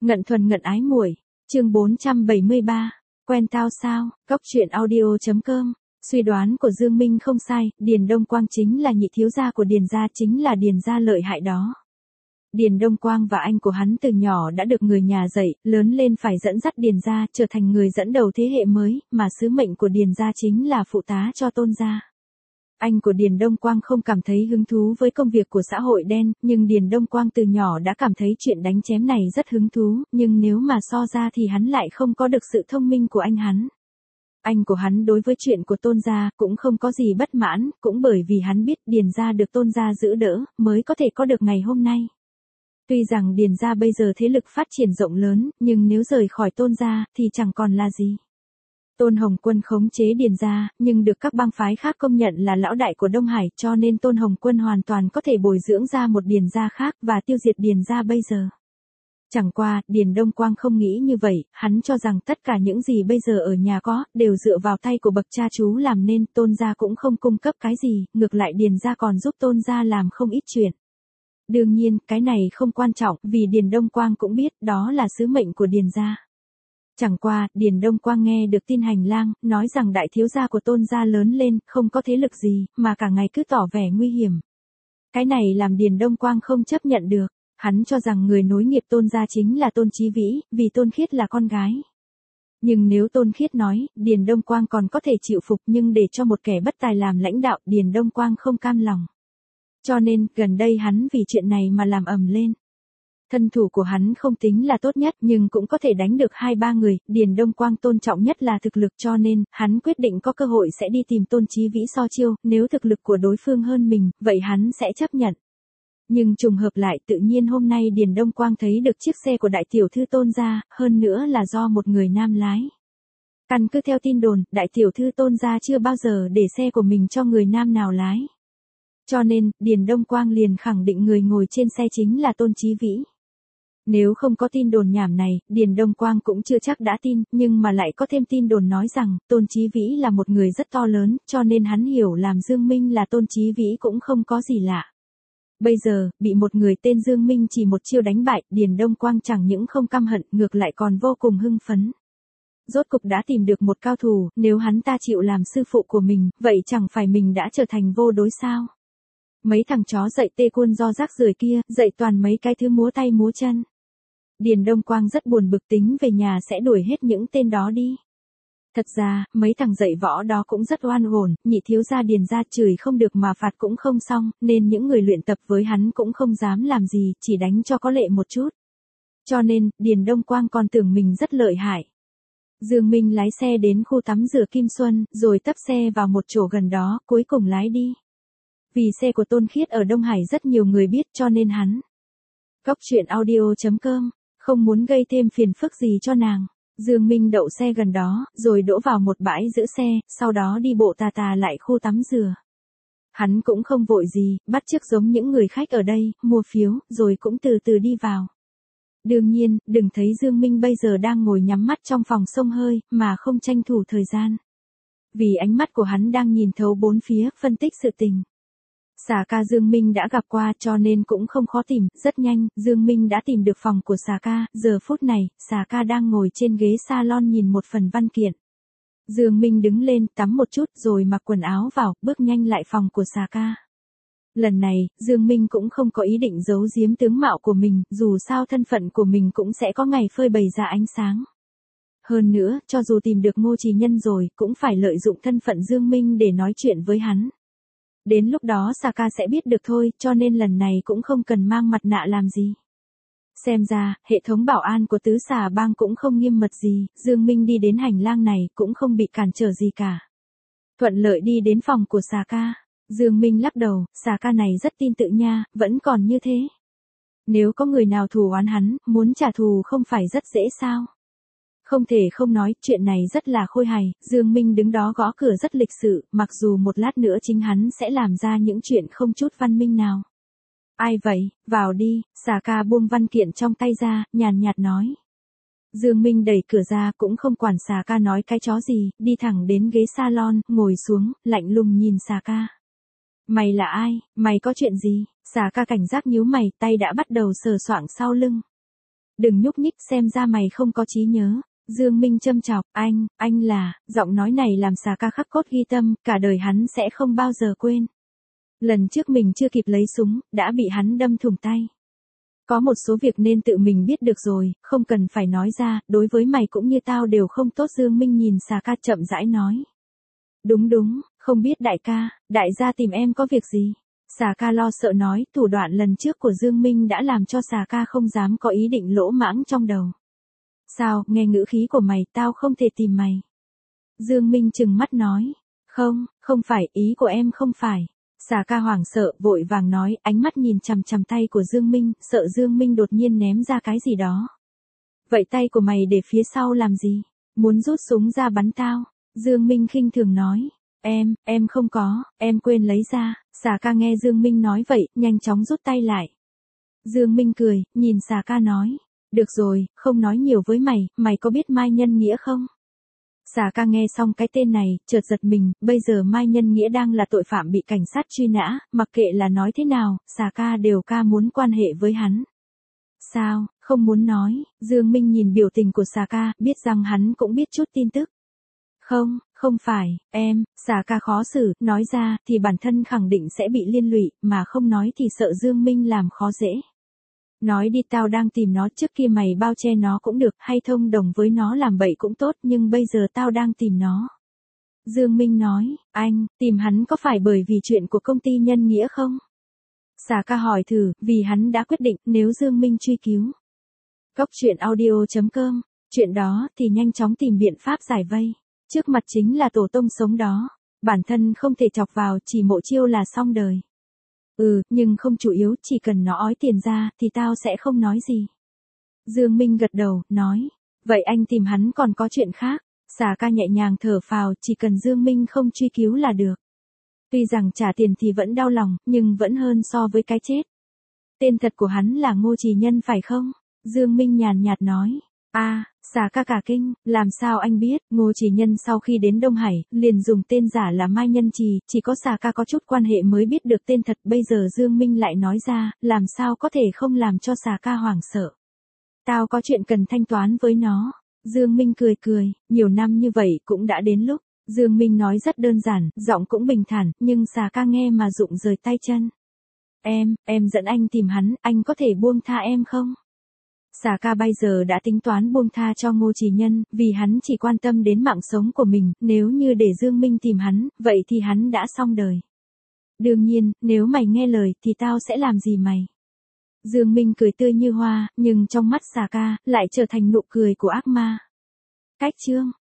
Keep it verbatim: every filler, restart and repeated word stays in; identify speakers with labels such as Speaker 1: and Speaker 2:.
Speaker 1: Ngận thuần ngận ái muội, chương bốn trăm bảy mươi ba, quen tao sao, góc truyện audio.com, suy đoán của Dương Minh không sai, Điền Đông Quang chính là nhị thiếu gia của Điền gia, chính là Điền gia lợi hại đó. Điền Đông Quang và anh của hắn từ nhỏ đã được người nhà dạy, lớn lên phải dẫn dắt Điền gia trở thành người dẫn đầu thế hệ mới, mà sứ mệnh của Điền gia chính là phụ tá cho Tôn gia. Anh của Điền Đông Quang không cảm thấy hứng thú với công việc của xã hội đen, nhưng Điền Đông Quang từ nhỏ đã cảm thấy chuyện đánh chém này rất hứng thú, nhưng nếu mà so ra thì hắn lại không có được sự thông minh của anh hắn. Anh của hắn đối với chuyện của Tôn gia cũng không có gì bất mãn, cũng bởi vì hắn biết Điền gia được Tôn gia giữ đỡ, mới có thể có được ngày hôm nay. Tuy rằng Điền gia bây giờ thế lực phát triển rộng lớn, nhưng nếu rời khỏi Tôn gia thì chẳng còn là gì. Tôn Hồng Quân khống chế Điền gia, nhưng được các bang phái khác công nhận là lão đại của Đông Hải, cho nên Tôn Hồng Quân hoàn toàn có thể bồi dưỡng ra một Điền gia khác và tiêu diệt Điền gia bây giờ. Chẳng qua, Điền Đông Quang không nghĩ như vậy, hắn cho rằng tất cả những gì bây giờ ở nhà có, đều dựa vào tay của bậc cha chú làm nên, Tôn gia cũng không cung cấp cái gì, ngược lại Điền gia còn giúp Tôn gia làm không ít chuyện. Đương nhiên, cái này không quan trọng, vì Điền Đông Quang cũng biết đó là sứ mệnh của Điền gia. Chẳng qua, Điền Đông Quang nghe được tin hành lang, nói rằng đại thiếu gia của Tôn gia lớn lên, không có thế lực gì, mà cả ngày cứ tỏ vẻ nguy hiểm. Cái này làm Điền Đông Quang không chấp nhận được, hắn cho rằng người nối nghiệp Tôn gia chính là Tôn Chí Vĩ, vì Tôn Khiết là con gái. Nhưng nếu Tôn Khiết nói, Điền Đông Quang còn có thể chịu phục, nhưng để cho một kẻ bất tài làm lãnh đạo, Điền Đông Quang không cam lòng. Cho nên, gần đây hắn vì chuyện này mà làm ầm lên. Thân thủ của hắn không tính là tốt nhất, nhưng cũng có thể đánh được hai ba người, Điền Đông Quang tôn trọng nhất là thực lực, cho nên, hắn quyết định có cơ hội sẽ đi tìm Tôn Chí Vĩ so chiêu, nếu thực lực của đối phương hơn mình, vậy hắn sẽ chấp nhận. Nhưng trùng hợp lại, tự nhiên hôm nay Điền Đông Quang thấy được chiếc xe của đại tiểu thư Tôn gia, hơn nữa là do một người nam lái. Căn cứ theo tin đồn, đại tiểu thư Tôn gia chưa bao giờ để xe của mình cho người nam nào lái. Cho nên, Điền Đông Quang liền khẳng định người ngồi trên xe chính là Tôn Chí Vĩ. Nếu không có tin đồn nhảm này, Điền Đông Quang cũng chưa chắc đã tin, nhưng mà lại có thêm tin đồn nói rằng, Tôn Chí Vĩ là một người rất to lớn, cho nên hắn hiểu làm Dương Minh là Tôn Chí Vĩ cũng không có gì lạ. Bây giờ, bị một người tên Dương Minh chỉ một chiêu đánh bại, Điền Đông Quang chẳng những không căm hận, ngược lại còn vô cùng hưng phấn. Rốt cục đã tìm được một cao thủ, nếu hắn ta chịu làm sư phụ của mình, vậy chẳng phải mình đã trở thành vô đối sao? Mấy thằng chó dạy tê quân do rác rưởi kia, dạy toàn mấy cái thứ múa tay múa chân. Điền Đông Quang rất buồn bực, tính về nhà sẽ đuổi hết những tên đó đi. Thật ra, mấy thằng dạy võ đó cũng rất oan uổng, nhị thiếu gia Điền gia chửi không được mà phạt cũng không xong, nên những người luyện tập với hắn cũng không dám làm gì, chỉ đánh cho có lệ một chút. Cho nên, Điền Đông Quang còn tưởng mình rất lợi hại. Dương Minh lái xe đến khu tắm rửa Kim Xuân, rồi tấp xe vào một chỗ gần đó, cuối cùng lái đi. Vì xe của Tôn Khiết ở Đông Hải rất nhiều người biết, cho nên hắn góc truyện audio.com, không muốn gây thêm phiền phức gì cho nàng. Dương Minh đậu xe gần đó, rồi đỗ vào một bãi giữ xe, sau đó đi bộ tà tà lại khu tắm rửa. Hắn cũng không vội gì, bắt chước giống những người khách ở đây, mua phiếu, rồi cũng từ từ đi vào. Đương nhiên, đừng thấy Dương Minh bây giờ đang ngồi nhắm mắt trong phòng xông hơi, mà không tranh thủ thời gian. Vì ánh mắt của hắn đang nhìn thấu bốn phía, phân tích sự tình. Xà ca Dương Minh đã gặp qua, cho nên cũng không khó tìm, rất nhanh, Dương Minh đã tìm được phòng của Xà ca, giờ phút này, Xà ca đang ngồi trên ghế salon nhìn một phần văn kiện. Dương Minh đứng lên, tắm một chút, rồi mặc quần áo vào, bước nhanh lại phòng của Xà ca. Lần này, Dương Minh cũng không có ý định giấu giếm tướng mạo của mình, dù sao thân phận của mình cũng sẽ có ngày phơi bày ra ánh sáng. Hơn nữa, cho dù tìm được Ngô Trì Nhân rồi, cũng phải lợi dụng thân phận Dương Minh để nói chuyện với hắn. Đến lúc đó Xà ca sẽ biết được thôi, cho nên lần này cũng không cần mang mặt nạ làm gì. Xem ra, hệ thống bảo an của tứ xà bang cũng không nghiêm mật gì, Dương Minh đi đến hành lang này cũng không bị cản trở gì cả. Thuận lợi đi đến phòng của Xà ca. Dương Minh lắc đầu, Xà ca này rất tin tự nha, vẫn còn như thế. Nếu có người nào thù oán hắn, muốn trả thù không phải rất dễ sao? Không thể không nói, chuyện này rất là khôi hài, Dương Minh đứng đó gõ cửa rất lịch sự, mặc dù một lát nữa chính hắn sẽ làm ra những chuyện không chút văn minh nào. Ai vậy, vào đi, Xà ca buông văn kiện trong tay ra, nhàn nhạt nói. Dương Minh đẩy cửa ra cũng không quản Xà ca nói cái chó gì, đi thẳng đến ghế salon, ngồi xuống, lạnh lùng nhìn Xà ca. Mày là ai, mày có chuyện gì? Xà ca cảnh giác nhíu mày, tay đã bắt đầu sờ soạng sau lưng. Đừng nhúc nhích xem ra mày không có trí nhớ. Dương Minh châm chọc, anh, anh là, giọng nói này làm xà ca khắc cốt ghi tâm, cả đời hắn sẽ không bao giờ quên. Lần trước mình chưa kịp lấy súng, đã bị hắn đâm thủng tay. Có một số việc nên tự mình biết được rồi, không cần phải nói ra, đối với mày cũng như tao đều không tốt. Dương Minh nhìn xà ca chậm rãi nói. Đúng đúng, không biết đại ca, đại gia tìm em có việc gì? Xà ca lo sợ nói, thủ đoạn lần trước của Dương Minh đã làm cho xà ca không dám có ý định lỗ mãng trong đầu. Sao, nghe ngữ khí của mày, tao không thể tìm mày. Dương Minh trừng mắt nói, không, không phải, ý của em không phải. Xà ca hoảng sợ, vội vàng nói, ánh mắt nhìn chằm chằm tay của Dương Minh, sợ Dương Minh đột nhiên ném ra cái gì đó. Vậy tay của mày để phía sau làm gì? Muốn rút súng ra bắn tao? Dương Minh khinh thường nói, em, em không có, em quên lấy ra. Xà ca nghe Dương Minh nói vậy, nhanh chóng rút tay lại. Dương Minh cười, nhìn xà ca nói, được rồi, không nói nhiều với mày, mày có biết Mai Nhân Nghĩa không? Xà ca nghe xong cái tên này, chợt giật mình, bây giờ Mai Nhân Nghĩa đang là tội phạm bị cảnh sát truy nã, mặc kệ là nói thế nào, xà ca đều ca muốn quan hệ với hắn. Sao, không muốn nói? Dương Minh nhìn biểu tình của xà ca, biết rằng hắn cũng biết chút tin tức. Không, không phải, em, xà ca khó xử, nói ra, thì bản thân khẳng định sẽ bị liên lụy, mà không nói thì sợ Dương Minh làm khó dễ. Nói đi, tao đang tìm nó, trước kia mày bao che nó cũng được, hay thông đồng với nó làm bậy cũng tốt, nhưng bây giờ tao đang tìm nó. Dương Minh nói, anh, tìm hắn có phải bởi vì chuyện của công ty Nhân Nghĩa không? Xà ca hỏi thử, vì hắn đã quyết định, nếu Dương Minh truy cứu. Cốc truyện audio chấm com, chuyện đó thì nhanh chóng tìm biện pháp giải vây. Trước mặt chính là tổ tông sống đó, bản thân không thể chọc vào, chỉ mộ chiêu là xong đời. Ừ, nhưng không chủ yếu, chỉ cần nó ói tiền ra, thì tao sẽ không nói gì. Dương Minh gật đầu, nói, vậy anh tìm hắn còn có chuyện khác. Xà ca nhẹ nhàng thở phào, chỉ cần Dương Minh không truy cứu là được. Tuy rằng trả tiền thì vẫn đau lòng, nhưng vẫn hơn so với cái chết. Tên thật của hắn là Ngô Trì Nhân phải không? Dương Minh nhàn nhạt nói, a à, xà ca cả kinh, làm sao anh biết? Ngô Trì Nhân sau khi đến Đông Hải, liền dùng tên giả là Mai Nhân Trì, chỉ có xà ca có chút quan hệ mới biết được tên thật, bây giờ Dương Minh lại nói ra, làm sao có thể không làm cho xà ca hoảng sợ. Tao có chuyện cần thanh toán với nó. Dương Minh cười cười, nhiều năm như vậy cũng đã đến lúc. Dương Minh nói rất đơn giản, giọng cũng bình thản, nhưng xà ca nghe mà rụng rời tay chân. Em, em dẫn anh tìm hắn, anh có thể buông tha em không? Xà ca bây giờ đã tính toán buông tha cho Ngô Trì Nhân, vì hắn chỉ quan tâm đến mạng sống của mình, nếu như để Dương Minh tìm hắn, vậy thì hắn đã xong đời. Đương nhiên, nếu mày nghe lời thì tao sẽ làm gì mày? Dương Minh cười tươi như hoa, nhưng trong mắt xà ca, lại trở thành nụ cười của ác ma. Cách chương